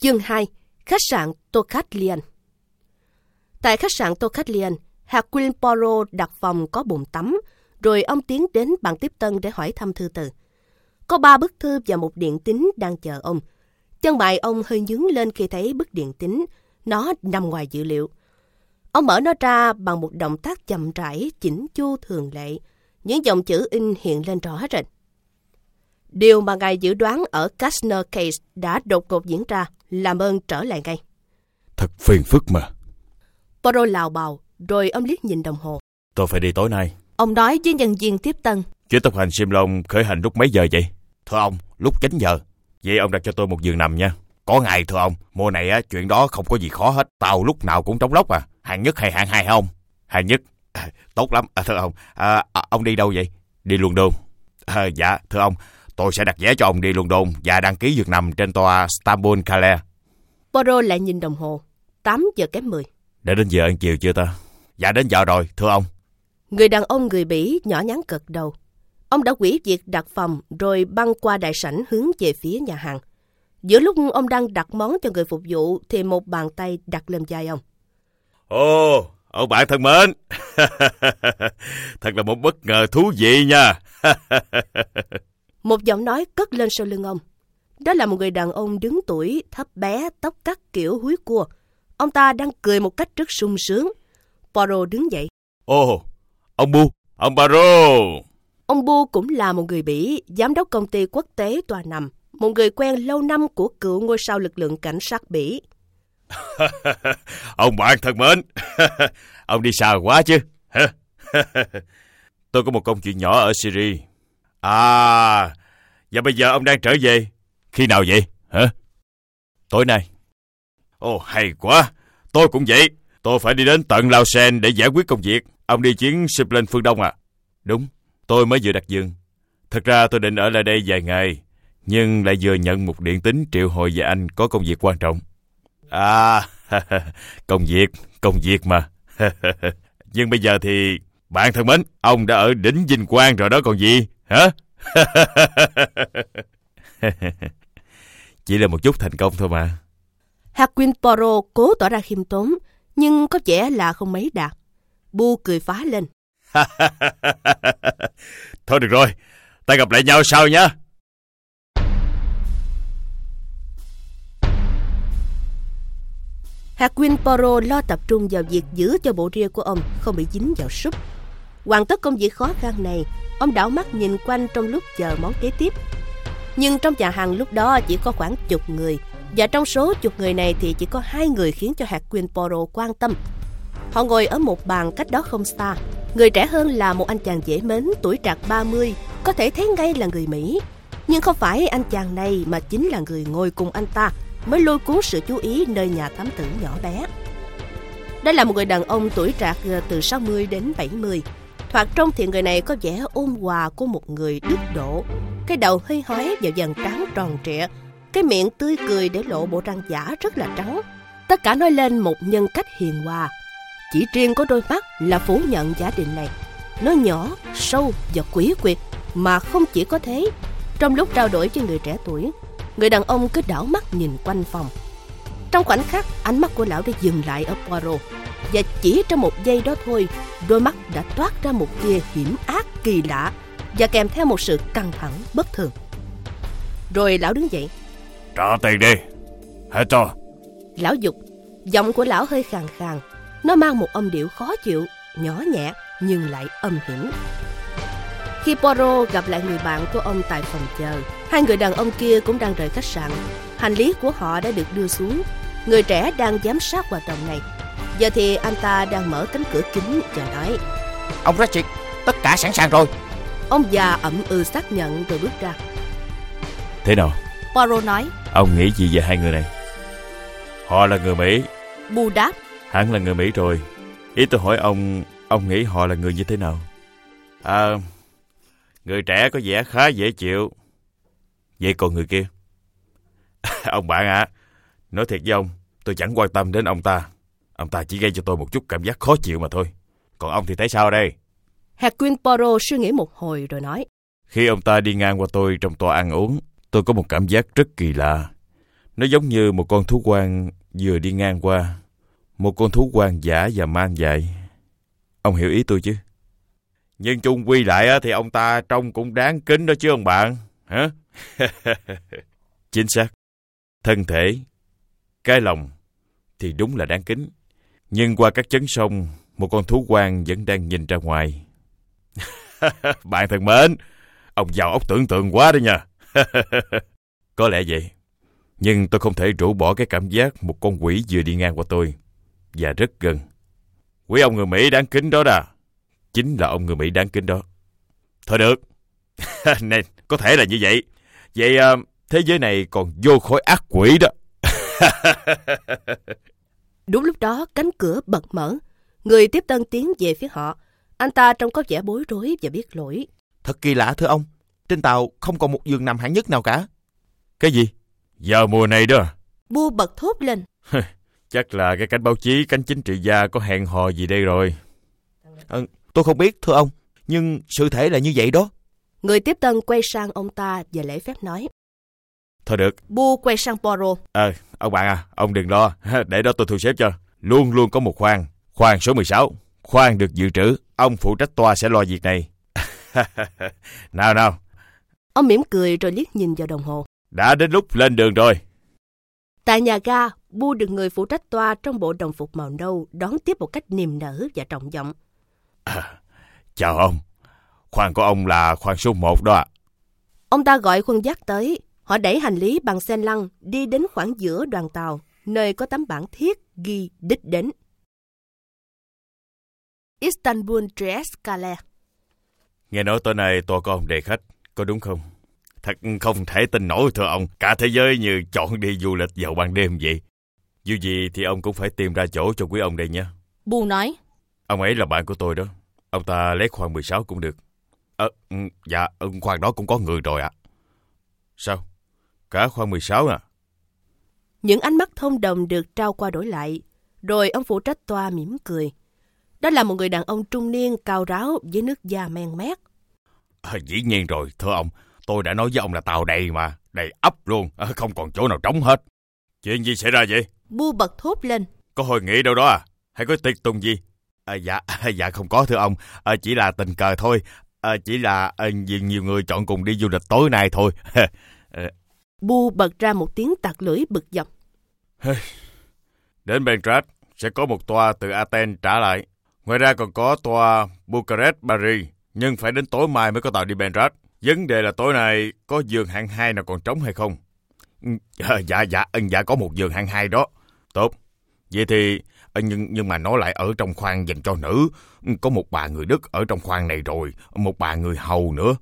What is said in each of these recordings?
Chương 2. Khách sạn Tocatlian. Tại khách sạn Tocatlian, Hercule Poirot đặt phòng có bồn tắm, rồi ông tiến đến bàn tiếp tân để hỏi thăm thư từ. Có 3 bức thư và một điện tín đang chờ ông. Chân mày ông hơi nhướng lên khi thấy bức điện tín. Nó nằm ngoài dự liệu. Ông mở nó ra bằng một động tác chậm rãi, chỉnh chu thường lệ. Những dòng chữ in hiện lên rõ rệt. Điều mà ngài dự đoán ở Kastner Case đã đột ngột diễn ra. Làm ơn trở lại ngay. Thật phiền phức mà. Poirot lào bào, rồi ông liếc nhìn đồng hồ. Tôi phải đi tối nay. Ông nói với nhân viên tiếp tân. Chuyến tốc hành Simlon khởi hành lúc mấy giờ vậy? Thưa ông, lúc 9 giờ. Vậy ông đặt cho tôi một giường nằm nha. Có ngày thưa ông, mùa này á, chuyện đó không có gì khó hết. Tàu lúc nào cũng trống lốc à. Hạng nhất hay hạng 2 hả ông? Hạng nhất. Tốt lắm. Thưa ông, ông đi đâu vậy? Đi London. Dạ, thưa ông, tôi sẽ đặt vé cho ông đi London và đăng ký giường nằm trên toa Istanbul Calais. Poirot lại nhìn đồng hồ. 8 giờ kém 10. Đã đến giờ ăn chiều chưa ta? Dạ đến giờ rồi, thưa ông. Người đàn ông người Bỉ nhỏ nhắn gật đầu. Ông đã hủy việc đặt phòng rồi băng qua đại sảnh hướng về phía nhà hàng. Giữa lúc ông đang đặt món cho người phục vụ thì một bàn tay đặt lên vai ông. Ồ, ông bạn thân mến. Thật là một bất ngờ thú vị nha. Một giọng nói cất lên sau lưng ông. Đó là một người đàn ông đứng tuổi, thấp bé, tóc cắt kiểu húi cua. Ông ta đang cười một cách rất sung sướng. Poirot đứng dậy. Ồ, ông Bu, ông Poirot. Ông Bu cũng là một người Bỉ, giám đốc công ty quốc tế tòa nằm, một người quen lâu năm của cựu ngôi sao lực lượng cảnh sát Bỉ. Ông bạn thân mến. Ông đi xa quá chứ. Tôi có một công chuyện nhỏ ở Syria. Và bây giờ ông đang trở về. Khi nào vậy? Hả? Tối nay. Ồ, hay quá. Tôi cũng vậy. Tôi phải đi đến tận Lausanne để giải quyết công việc. Ông đi chuyến ship lên phương Đông à? Đúng, tôi mới vừa đặt giường. Thật ra tôi định ở lại đây vài ngày, nhưng lại vừa nhận một điện tín triệu hồi về Anh có công việc quan trọng. Công việc mà. Nhưng bây giờ thì, bạn thân mến, ông đã ở đỉnh vinh quang rồi đó còn gì, hả? Chỉ là một chút thành công thôi mà. Hercule Poirot cố tỏ ra khiêm tốn, nhưng có vẻ là không mấy đạt. Bu cười phá lên. Thôi được rồi, ta gặp lại nhau sau nhé. Hercule Poirot lo tập trung vào việc giữ cho bộ ria của ông không bị dính vào súp. Hoàn tất công việc khó khăn này, ông đảo mắt nhìn quanh trong lúc chờ món kế tiếp. Nhưng trong nhà hàng lúc đó chỉ có khoảng 10 người, và trong số 10 người này thì chỉ có 2 người khiến cho Hercule Poirot quan tâm. Họ ngồi ở một bàn cách đó không xa. Người trẻ hơn là một anh chàng dễ mến, tuổi trạc 30, có thể thấy ngay là người Mỹ. Nhưng không phải anh chàng này mà chính là người ngồi cùng anh ta mới lôi cuốn sự chú ý nơi nhà thám tử nhỏ bé. Đây là một người đàn ông tuổi trạc từ 60 đến 70. Thoạt trông thì người này có vẻ ôn hòa của một người đức độ. Cái đầu hơi hói và dần trán tròn trịa. Cái miệng tươi cười để lộ bộ răng giả rất là trắng. Tất cả nói lên một nhân cách hiền hòa. Chỉ riêng có đôi mắt là phủ nhận giả định này. Nó nhỏ, sâu và quỷ quyệt. Mà không chỉ có thế, trong lúc trao đổi với người trẻ tuổi, người đàn ông cứ đảo mắt nhìn quanh phòng. Trong khoảnh khắc, ánh mắt của lão đã dừng lại ở Poirot. Và chỉ trong một giây đó thôi, đôi mắt đã toát ra một tia hiểm ác kỳ lạ và kèm theo một sự căng thẳng bất thường. Rồi lão đứng dậy. Trả tiền đi, hãy cho. Lão giục. Giọng của lão hơi khàn khàn. Nó mang một âm điệu khó chịu, nhỏ nhẹ nhưng lại âm hiểm. Khi Poirot gặp lại người bạn của ông tại phòng chờ, 2 người đàn ông kia cũng đang rời khách sạn. Hành lý của họ đã được đưa xuống. Người trẻ đang giám sát hoạt động này. Giờ thì anh ta đang mở cánh cửa kính và nói: Ông Ratchet, tất cả sẵn sàng rồi. Ông già ậm ừ xác nhận rồi bước ra. Thế nào? Poirot nói. Ông nghĩ gì về 2 người này? Họ là người Mỹ. Bu đáp. Hẳn là người Mỹ rồi. Ý tôi hỏi ông nghĩ họ là người như thế nào? Người trẻ có vẻ khá dễ chịu. Vậy còn người kia? Ông bạn ạ, nói thiệt với ông, tôi chẳng quan tâm đến ông ta. Ông ta chỉ gây cho tôi một chút cảm giác khó chịu mà thôi. Còn ông thì thấy sao đây? Hercule Poirot suy nghĩ một hồi rồi nói. Khi ông ta đi ngang qua tôi trong toa ăn uống, tôi có một cảm giác rất kỳ lạ. Nó giống như một con thú hoang vừa đi ngang qua. Một con thú hoang dã và man dại. Ông hiểu ý tôi chứ? Nhưng chung quy lại thì ông ta trông cũng đáng kính đó chứ ông bạn. Hả? Chính xác. Thân thể, cái lòng thì đúng là đáng kính. Nhưng qua các chấn sông, một con thú hoang vẫn đang nhìn ra ngoài. Bạn thân mến, ông giàu óc tưởng tượng quá đó nha. Có lẽ vậy. Nhưng tôi không thể rũ bỏ cái cảm giác một con quỷ vừa đi ngang qua tôi. Và rất gần. Quý ông người Mỹ đáng kính đó đà. Chính là ông người Mỹ đáng kính đó. Thôi được. Này, có thể là như vậy. Vậy thế giới này còn vô khối ác quỷ đó. Đúng lúc đó cánh cửa bật mở. Người tiếp tân tiến về phía họ. Anh ta trông có vẻ bối rối và biết lỗi. Thật kỳ lạ thưa ông. Trên tàu không còn một giường nằm hạng nhất nào cả. Cái gì? Giờ mùa này đó. Bu bật thốt lên. Chắc là cái cánh báo chí, cánh chính trị gia có hẹn hò gì đây rồi. Tôi không biết thưa ông. Nhưng sự thể là như vậy đó. Người tiếp tân quay sang ông ta và lễ phép nói. Thôi được. Bu quay sang Poirot. Ông bạn à, ông đừng lo. Để đó tôi thu xếp cho. Luôn luôn có một khoang. Khoang số 16. Khoang được dự trữ. Ông phụ trách toa sẽ lo việc này. Nào. Ông mỉm cười rồi liếc nhìn vào đồng hồ. Đã đến lúc lên đường rồi. Tại nhà ga, Bu được người phụ trách toa trong bộ đồng phục màu nâu đón tiếp một cách niềm nở và trọng giọng. Chào ông. Khoang của ông là khoang số 1 đó ạ. Ông ta gọi khuân vác tới. Họ đẩy hành lý bằng xe lăn đi đến khoảng giữa đoàn tàu, nơi có tấm bảng thiết ghi đích đến. Istanbul Trieste Calais. Nghe nói tối nay toa có ông đề khách, có đúng không? Thật không thể tin nổi thưa ông. Cả thế giới như chọn đi du lịch vào ban đêm vậy. Dù gì thì ông cũng phải tìm ra chỗ cho quý ông đây nha. Bu nói. Ông ấy là bạn của tôi đó. Ông ta lấy khoang 16 cũng được. Dạ, khoang đó cũng có người rồi ạ. Sao? Cả khoang 16 à? Những ánh mắt thông đồng được trao qua đổi lại. Rồi ông phụ trách toa mỉm cười. Đó là một người đàn ông trung niên cao ráo với nước da men mét. Dĩ nhiên rồi, thưa ông. Tôi đã nói với ông là tàu đầy mà. Đầy ắp luôn, không còn chỗ nào trống hết. Chuyện gì xảy ra vậy? Bu bật thốt lên. Có hội nghị đâu đó à? Hay có tiệc tùng gì? Dạ không có thưa ông. Chỉ là tình cờ thôi. Chỉ là nhiều người chọn cùng đi du lịch tối nay thôi. Bu bật ra một tiếng tặc lưỡi bực dọc. Đến Belgrade sẽ có một toa từ Athens trả lại. Ngoài ra còn có toa Bucharest Paris. Nhưng phải đến tối mai mới có tàu đi Belgrade. Vấn đề là tối nay có giường hạng 2 nào còn trống hay không? Dạ có một giường hạng 2 đó. Tốt. Vậy thì nhưng mà nó lại ở trong khoang dành cho nữ. Có một bà người Đức ở trong khoang này rồi, một bà người hầu nữa.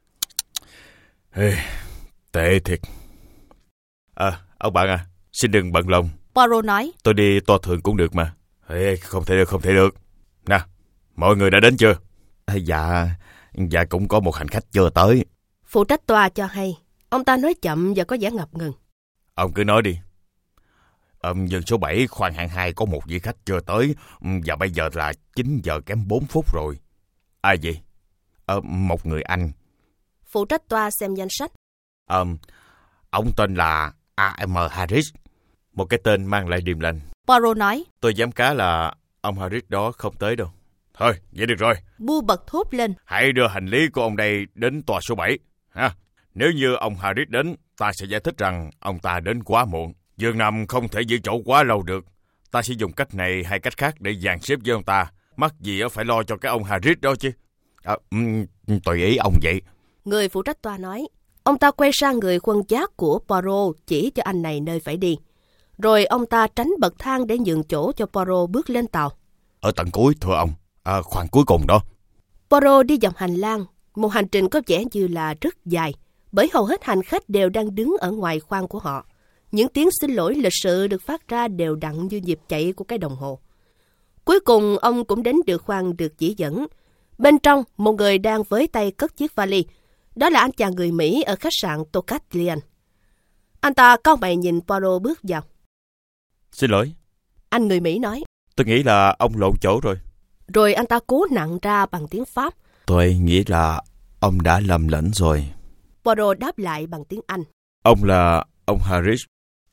Tệ thiệt. Ông bạn à, xin đừng bận lòng. Poirot nói. Tôi đi toa thượng cũng được mà. Không thể được. Nè, mọi người đã đến chưa? Dạ cũng có một hành khách chưa tới. Phụ trách toa cho hay. Ông ta nói chậm và có vẻ ngập ngừng. Ông cứ nói đi. Dân số 7 khoang hạng 2 có một vị khách chưa tới. Và bây giờ là 9 giờ kém 4 phút rồi. Ai vậy? Một người Anh. Phụ trách toa xem danh sách. Ông tên là A.M. Harris. Một cái tên mang lại điềm lành. Poirot nói. Tôi dám cá là ông Harris đó không tới đâu. Thôi, vậy được rồi. Bu bật thốt lên. Hãy đưa hành lý của ông đây đến tòa số 7. Nếu như ông Harris đến, ta sẽ giải thích rằng ông ta đến quá muộn. Giường nằm không thể giữ chỗ quá lâu được. Ta sẽ dùng cách này hay cách khác để dàn xếp với ông ta. Mắc gì phải lo cho cái ông Harris đó chứ. Tùy ý ông vậy. Người phụ trách toa nói. Ông ta quay sang người khuân vác của Poirot chỉ cho anh này nơi phải đi. Rồi ông ta tránh bậc thang để nhường chỗ cho Poirot bước lên tàu. Ở tận cuối thưa ông. Khoang cuối cùng đó. Poirot đi dọc hành lang. Một hành trình có vẻ như là rất dài. Bởi hầu hết hành khách đều đang đứng ở ngoài khoang của họ. Những tiếng xin lỗi lịch sự được phát ra đều đặn như nhịp chạy của cái đồng hồ. Cuối cùng ông cũng đến được khoang được chỉ dẫn. Bên trong, một người đang với tay cất chiếc vali. Đó là anh chàng người Mỹ ở khách sạn Tocatlian. Anh ta cau mày nhìn Poirot bước vào. Xin lỗi. Anh người Mỹ nói. Tôi nghĩ là ông lộn chỗ rồi. Rồi anh ta cố nặn ra bằng tiếng Pháp. Tôi nghĩ là ông đã lầm lẫn rồi. Poirot đáp lại bằng tiếng Anh. Ông là ông Harris.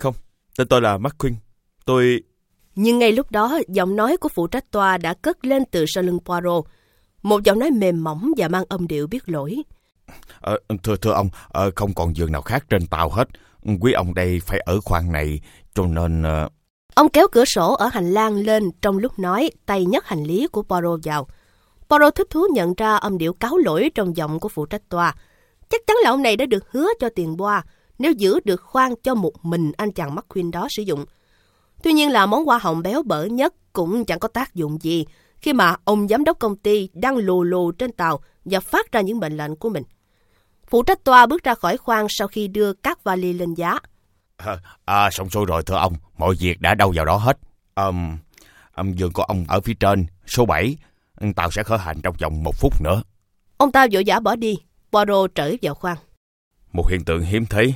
Không, tên tôi là McQueen. Tôi... Nhưng ngay lúc đó, giọng nói của phụ trách toa đã cất lên từ sau lưng Poirot. Một giọng nói mềm mỏng và mang âm điệu biết lỗi. Thưa ông, không còn giường nào khác trên tàu hết. Quý ông đây phải ở khoang này, cho nên... Ông kéo cửa sổ ở hành lang lên trong lúc nói, tay nhấc hành lý của Poirot vào. Poirot thích thú nhận ra âm điệu cáo lỗi trong giọng của phụ trách toa. Chắc chắn là ông này đã được hứa cho tiền boa nếu giữ được khoang cho một mình anh chàng McQueen đó sử dụng. Tuy nhiên là món hoa hồng béo bở nhất cũng chẳng có tác dụng gì khi mà ông giám đốc công ty đang lù lù trên tàu và phát ra những mệnh lệnh của mình. Phụ trách toa bước ra khỏi khoang sau khi đưa các vali lên giá. Xong xuôi rồi thưa ông, mọi việc đã đâu vào đó hết. Giường của ông ở phía trên, số 7. Tàu sẽ khởi hành trong vòng 1 phút nữa. Ông ta vội vã bỏ đi. Poirot trở vào khoang. Một hiện tượng hiếm thấy.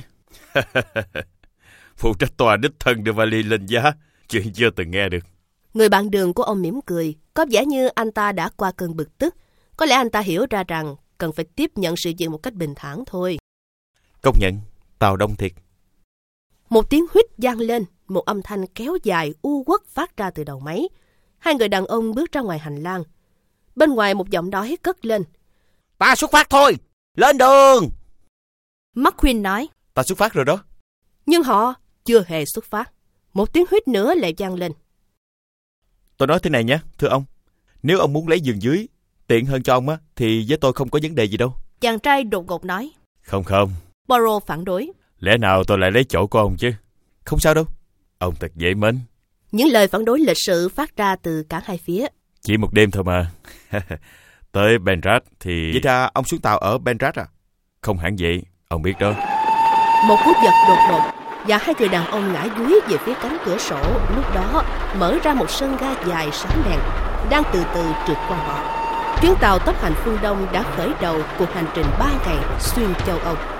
Phụ trách toa đích thân đưa vali lên giá, chuyện chưa từng nghe được. Người bạn đường của ông mỉm cười, có vẻ như anh ta đã qua cơn bực tức. Có lẽ anh ta hiểu ra rằng cần phải tiếp nhận sự việc một cách bình thản thôi. Công nhận, tàu đông thiệt. Một tiếng huýt vang lên, một âm thanh kéo dài u uất phát ra từ đầu máy. Hai người đàn ông bước ra ngoài hành lang. Bên ngoài một giọng nói cất lên. Ta xuất phát thôi, lên đường. McQueen nói. Ta xuất phát rồi đó. Nhưng họ chưa hề xuất phát. Một tiếng huýt nữa lại vang lên. Tôi nói thế này nhé, thưa ông. Nếu ông muốn lấy giường dưới, tiện hơn cho ông á, thì với tôi không có vấn đề gì đâu. Chàng trai đột ngột nói. Không. Poirot phản đối. Lẽ nào tôi lại lấy chỗ của ông chứ? Không sao đâu. Ông thật dễ mến. Những lời phản đối lịch sự phát ra từ cả hai phía. Chỉ một đêm thôi mà. Tới Penrith thì... Vậy ra ông xuống tàu ở Penrith à? Không hẳn vậy, ông biết đó. Một cú giật đột ngột và hai người đàn ông ngã đuối về phía cánh cửa sổ. Lúc đó mở ra một sân ga dài sáng đèn đang từ từ trượt qua họ. Chuyến tàu tốc hành phương Đông đã khởi đầu cuộc hành trình 3 ngày xuyên châu Âu.